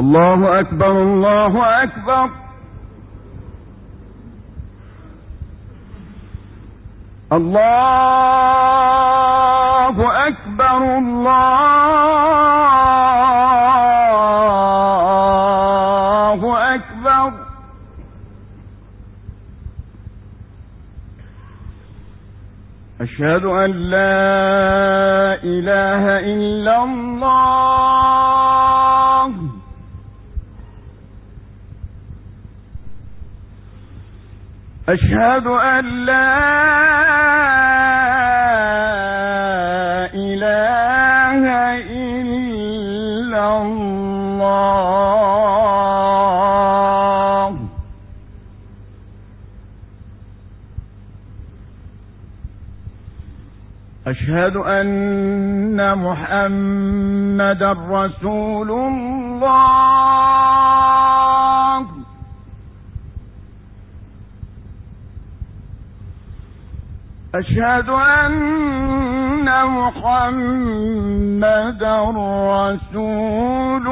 الله أكبر الله أكبر. الله أكبر الله أكبر. أشهد أن لا إله إلا الله. أشهد أن لا إله إلا الله. أشهد أن محمدًا رسول الله. أشهد أن محمدًا رسول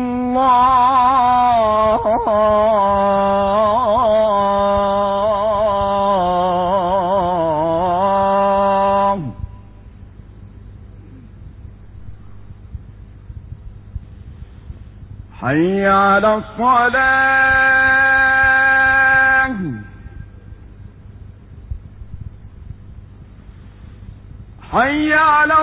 الله. حي على الصلاة. حي على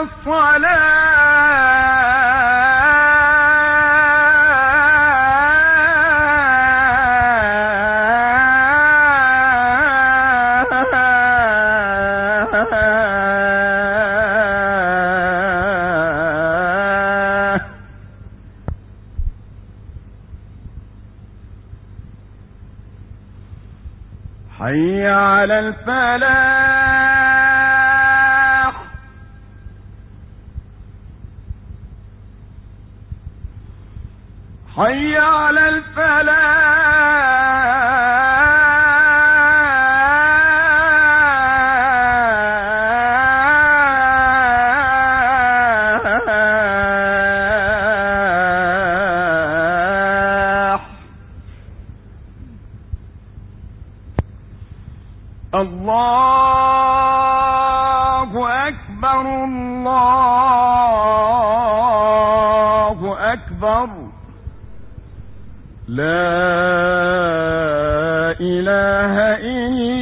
حي على الفلاح. حي على الفلاح. الله أكبر الله أكبر. لا إله إلا